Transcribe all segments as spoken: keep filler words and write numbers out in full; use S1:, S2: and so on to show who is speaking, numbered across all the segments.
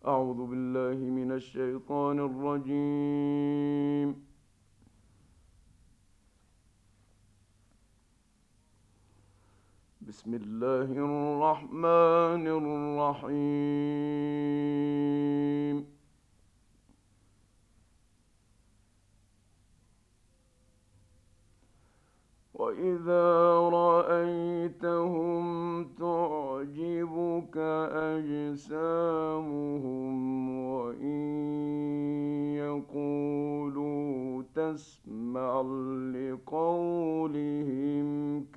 S1: أعوذ بالله من الشيطان الرجيم. بسم الله الرحمن الرحيم. وإذا رأيتهم تعجبك أجسامهم وإن يقولوا تسمع لقولهم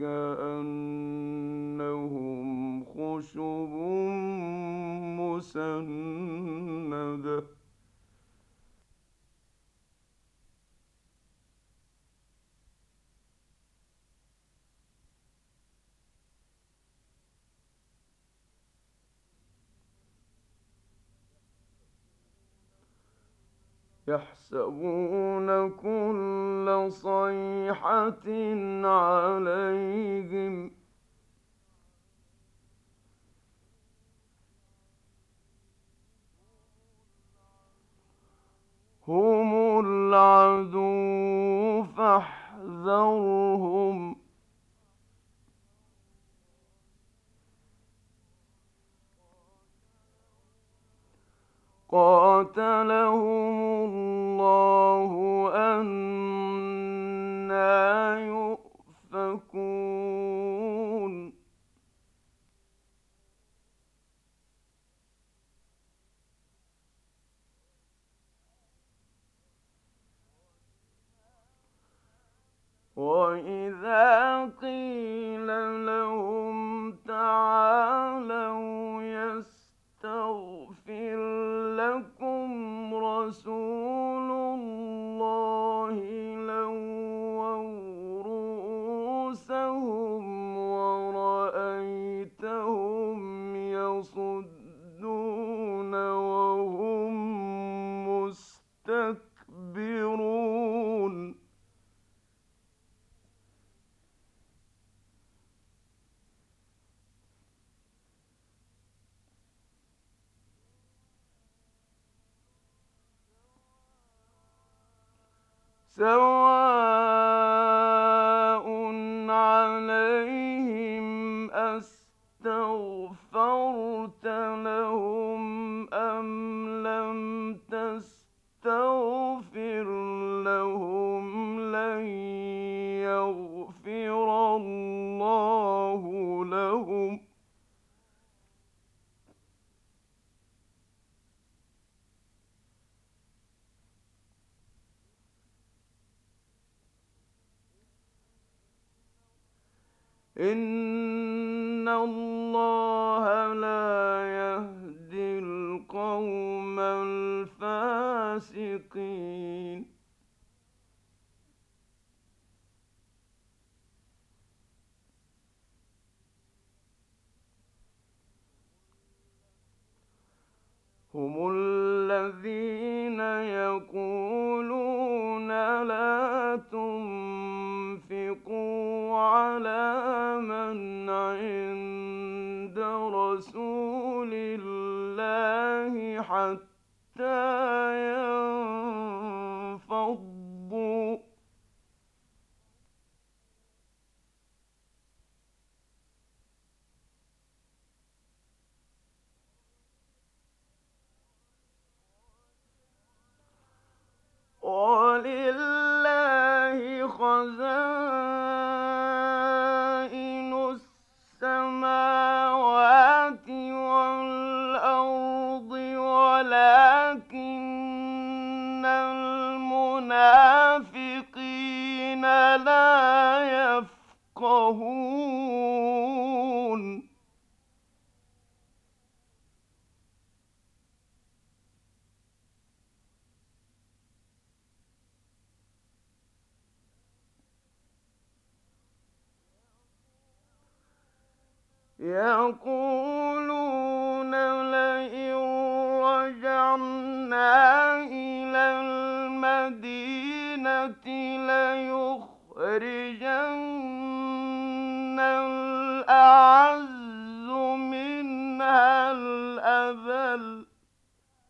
S1: كأنهم خشب مسندة يحسبون كل صيحة عليهم هم العدو فاحذرهم قاتلهم الله أنى يؤفكون وإذا قيل لهم تعالوا يستغفر لكم رسول الله لووا رؤوسهم ورأيتهم يصدون وهم مستكبرون سواء عليهم أستغفرت لهم أم لم تستغفر لهم لن يغفر الله لهم إن الله لا يهدي القوم الفاسقين هم الذين يقولون لا تنفقوا على من عند رسول الله حتى ينفضوا ولله خزائن السماوات والأرض ولكن المنافقين لا يفقهون يقولون لئن رجعنا إلى المدينة ليخرجن الأعز منها الأذل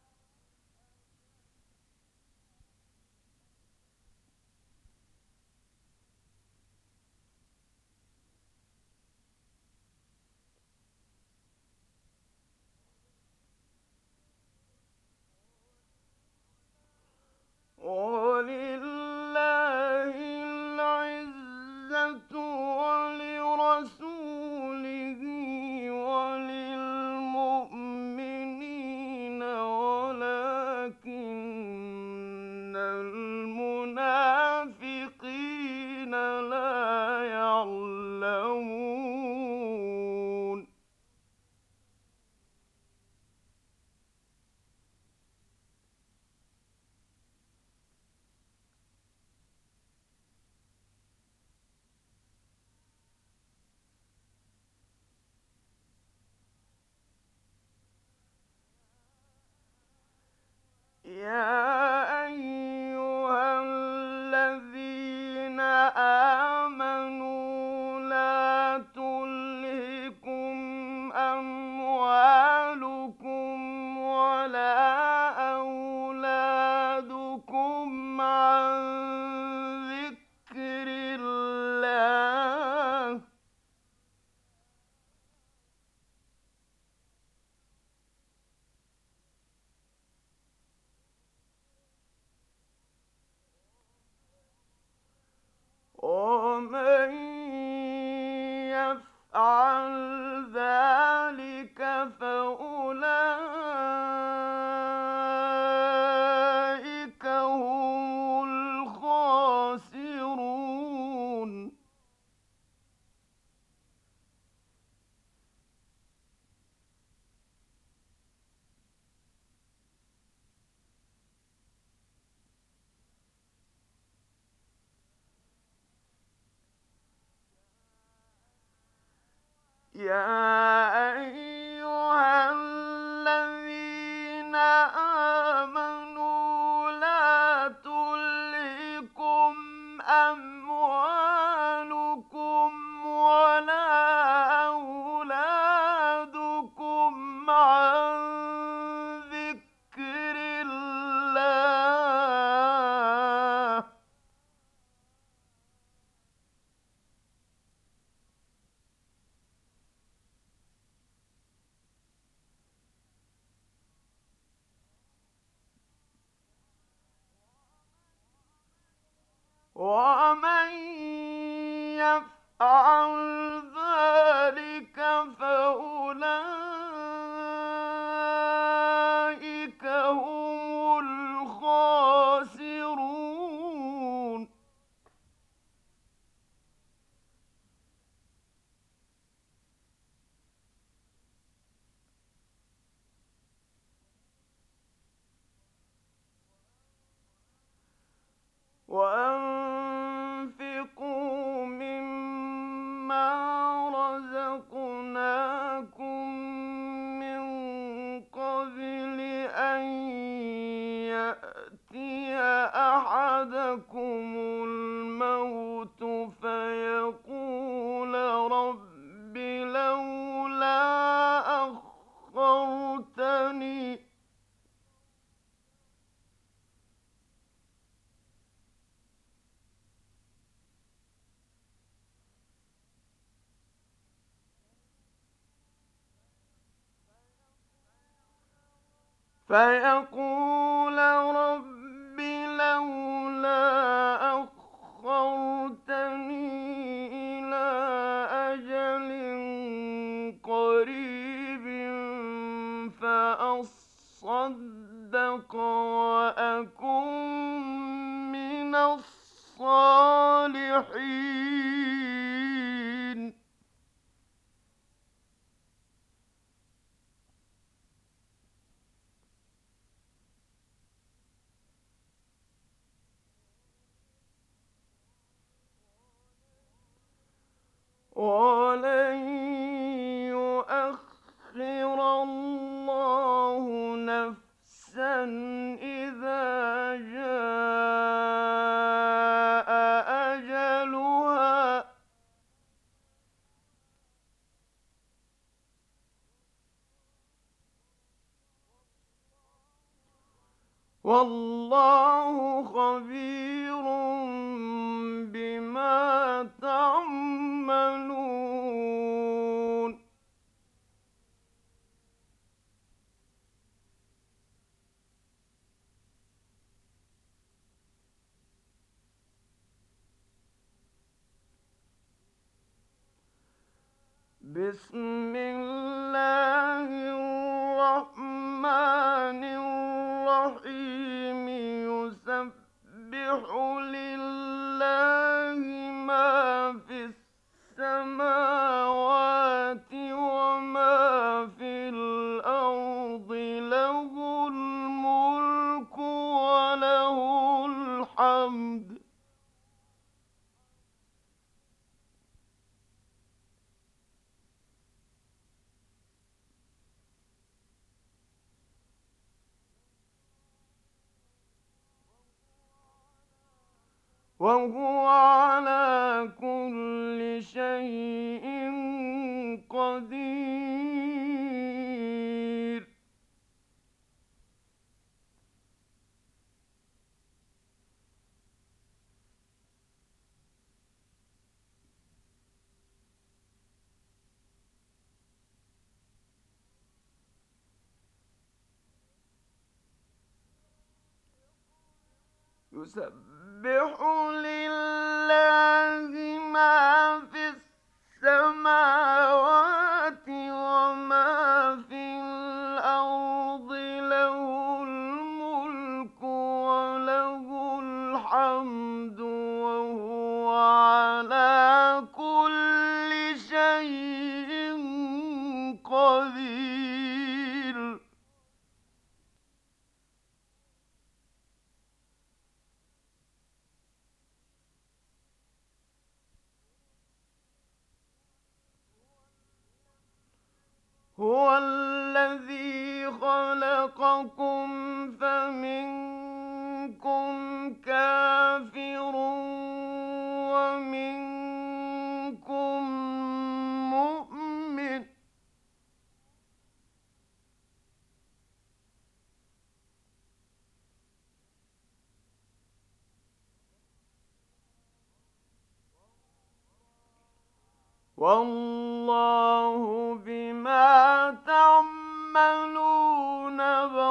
S1: يا أيها الذين آمنوا لا تلهكم أموالكم ولا أولادكم عن ذكر الله ومن يفعل ذلك فأولئك هم الخاسرون وأنفقوا مما رزقناكم من قبل أن يأتي أحدكم الموت فيقول رب لولا أخرتني فيقول رب لولا أخرتني إلى أجل قريب فأصدق وأكن من الصالحين ولن يؤخر الله نفسا إذا جاء أجلها والله خبير بما تعملون بسم الله الرحمن الرحيم يسبح لله ما في السماوات وما في الأرض له الملك وله الحمد وهو على كل شيء قدير يسبح لله ما في السماوات وما في الأرض له الملك وله الحمد وهو على كل شيء قدير خَلَقَكُمْ فَمِنكُمْ كَافِرٌ وَمِنكُم مُّؤْمِنٌ ۚ وَاللَّهُ بِمَا تَعْمَلُونَ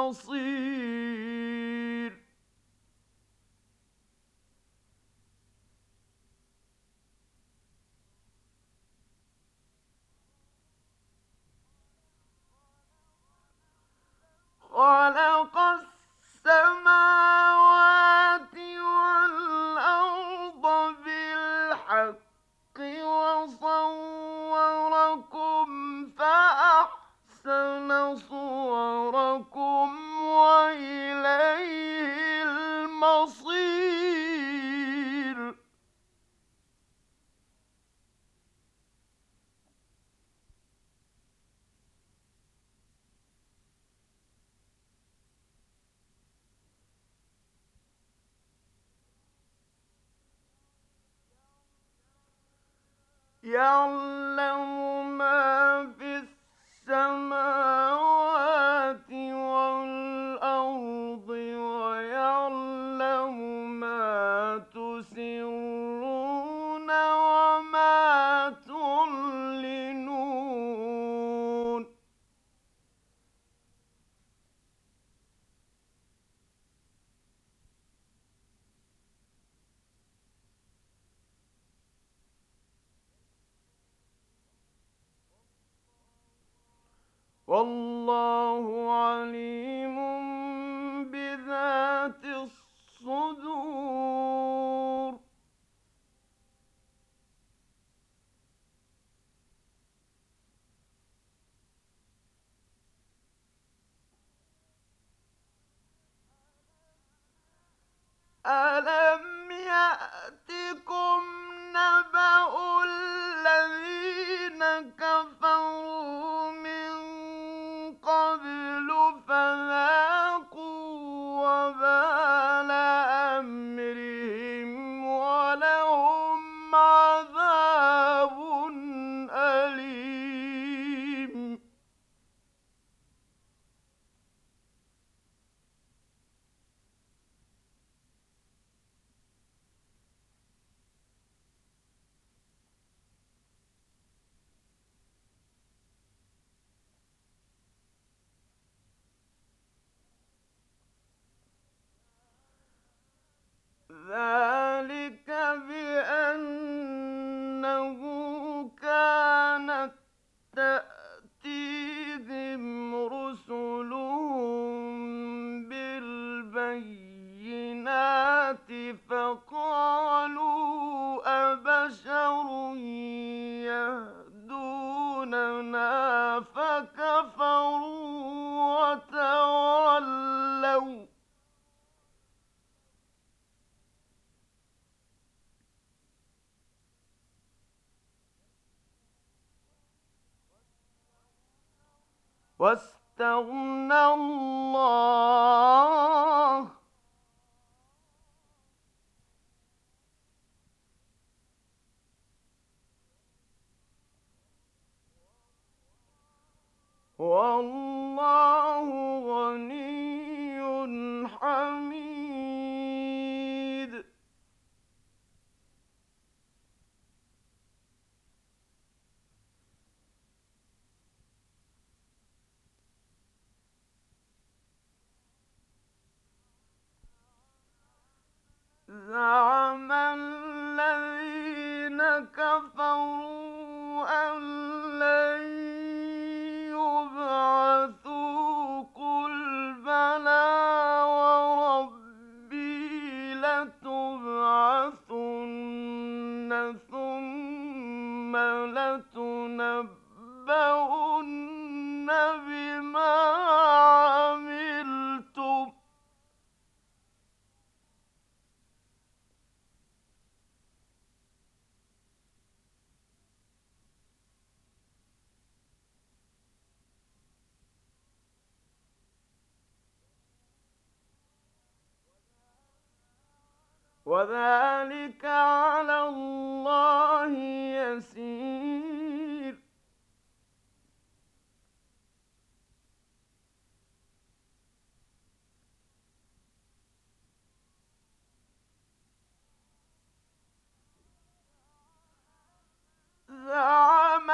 S1: بَصِيرٌ. خَلَقَ السَّمَاوَاتِ وَالْأَرْضَ بِالْحَقِّ وَصَوَّرَكُمْ فَأَحْسَنَ صُوَرَكُمْ وَإِلَيْهِ الْمَصِيرُ. يَعْلَمُ مَا فِي السَّمَاوَاتِ وَالْأَرْضِ وَيَعْلَمُ مَا تُسِرُّونَ وَمَا تُعْلِنُونَ. وَاللَّهُ عَلِيمٌ بِذَاتِ الصُّدُورِ. أَلَمْ يَأْتِكُمْ نَبَأُ الَّذِينَ كَفَرُوا مِن قَبْلُ فَذَاقُوا وَبَالَ أَمْرِهِمْ وَلَهُمْ عَذَابٌ أَلِيمٌ. ذَٰلِكَ بِأَنَّهُ كَانَت تَّأْتِيهِمْ رُسُلُهُم بِالْبَيِّنَاتِ فَقَالُوا أَبَشَرٌ يَهْدُونَنَا فَكَفَرُوا وَتَوَلَّوْا ۚ وَاسْتَغْنَى اللَّهُ ۚ وَاللَّهُ غَنِيٌّ حَمِيدٌ. زَعَمَ الَّذِينَ كَفَرُوا أَن لَّن يُبْعَثُوا وذلك على الله يسير. زعم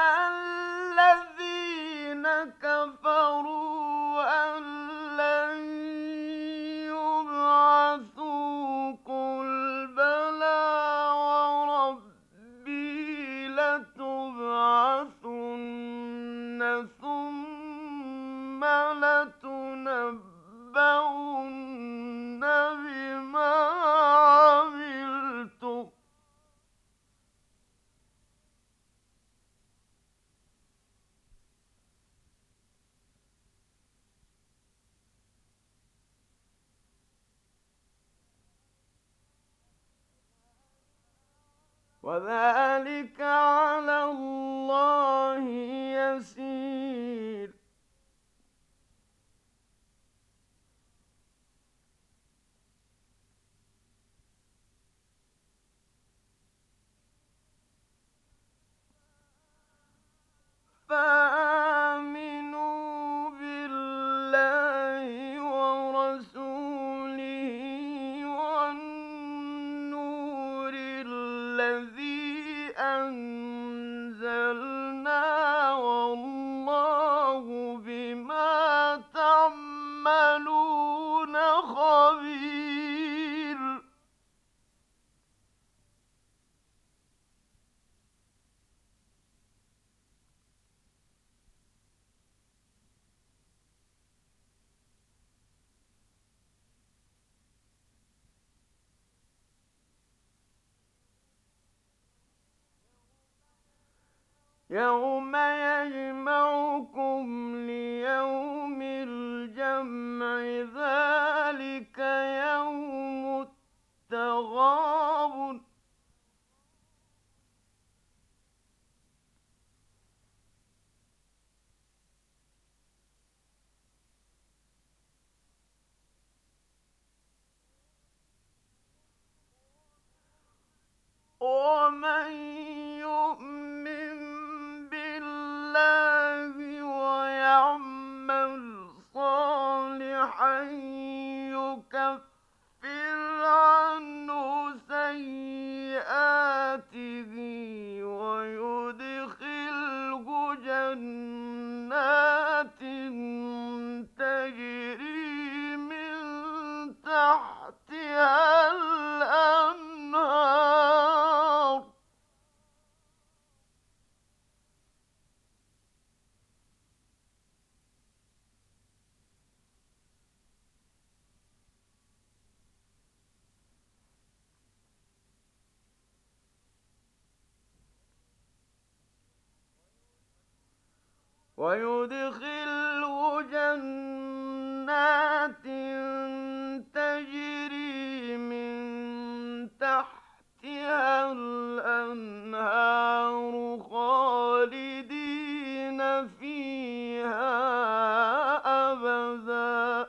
S1: الذين كفروا أن لن يبعثوا قل بلى وربي لتبعثن ثم لتنبؤن بما عملتم وذلك على الله يسير. فآمنوا بالله ورسوله والنور الذي أنزلنا والله بما تعملون خبير. يوم يجمعكم ليوم الجمع ذلك يوم التغابن. ومن يؤمن بالله ويعمل صالحا يكفر عنه سيئاته ويدخله جنات تجري من تحتها الأنهار ويدخله جنات تجري من تحتها الأنهار خالدين فيها أبدا.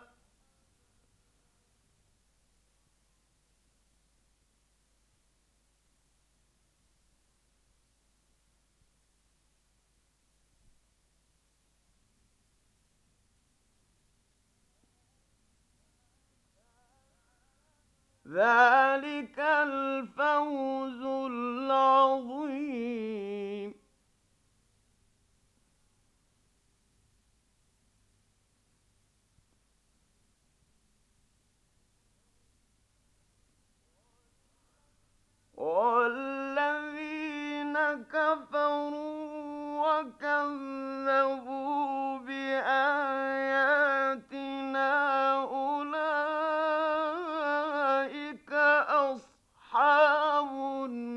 S1: ذلك الفوز العظيم. والذين كفروا وكذبوا بآياتنا أولئك أصحاب النار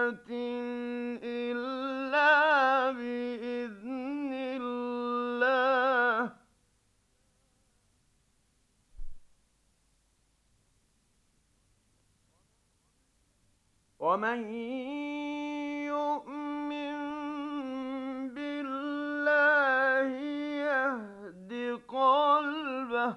S1: إلا بإذن الله. ومن يؤمن بالله يهد قلبه.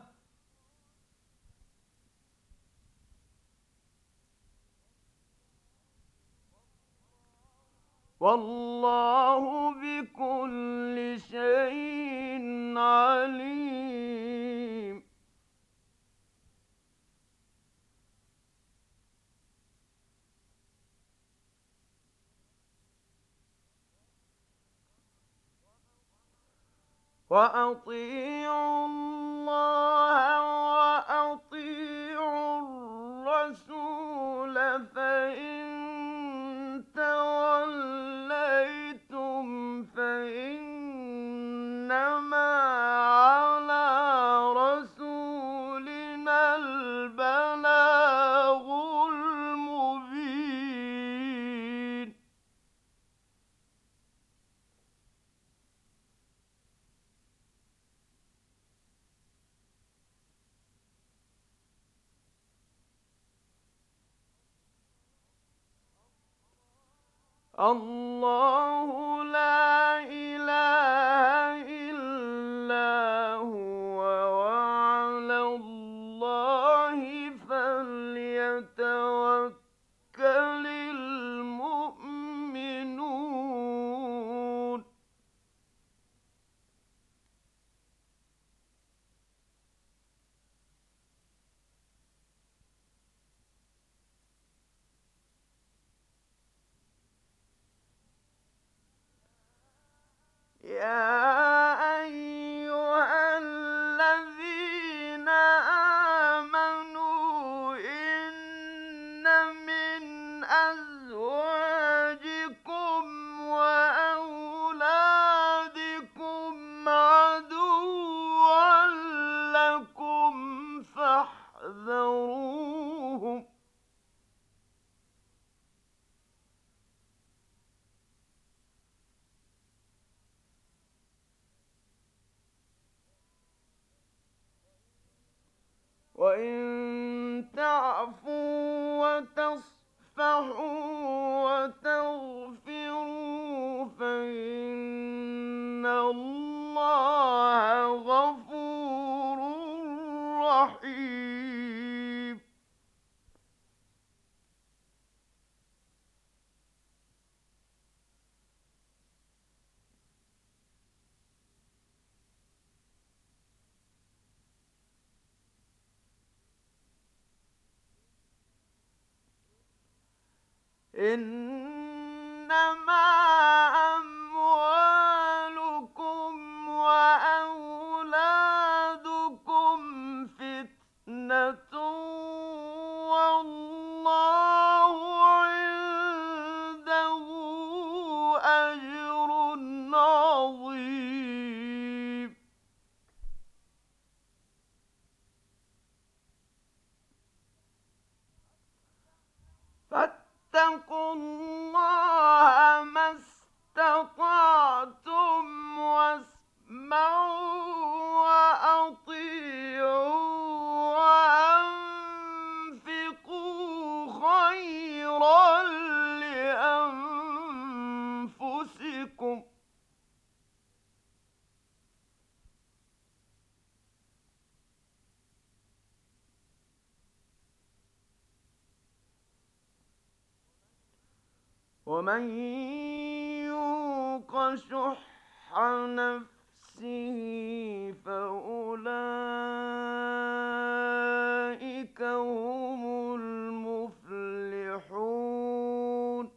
S1: والله بكل شيء عليم. وأطيعوا الله وأطيعوا الرسول، فإن توليتم فإنما على رسولنا البلاغ المبين. الله لا إله إلا هو، وعلى الله فليتوكل المؤمنون. يا أيها الذين آمنوا إن من أزواجكم وأولادكم عدوا لكم فاحذروهم. وإن تعفوا وتصفحوا وتغفروا فإن الله غفور رحيم. إنما أموالكم وأولادكم فتنة، والله عنده أجر عظيم. فاتقوا الله ما استطعتم واسمعوا وأطيعوا وأنفقوا خيرا لأنفسكم. ومن يوق شح نفسه فأولئك هم المفلحون.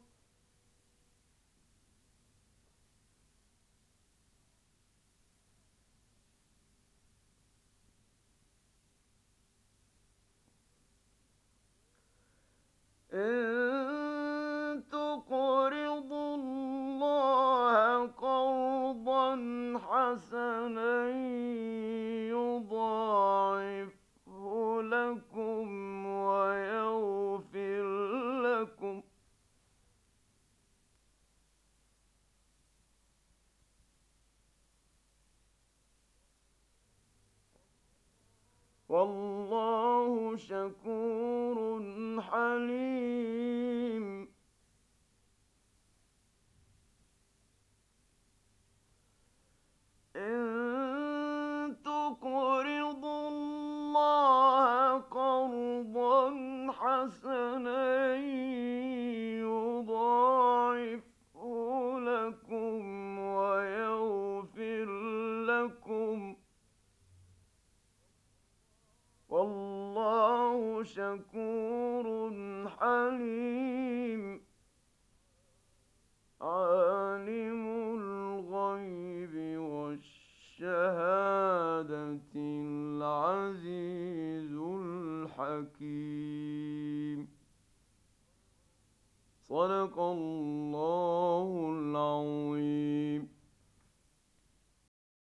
S1: إن تقرضوا الله قرضا حسنا يضاعف والله شكور حليم. إن تقرضوا الله قرضا حسنا يضاعفه لكم ويغفر لكم، والله شكور حليم. عالم الغيب والشهادة العزيز الحكيم. صدق الله العظيم.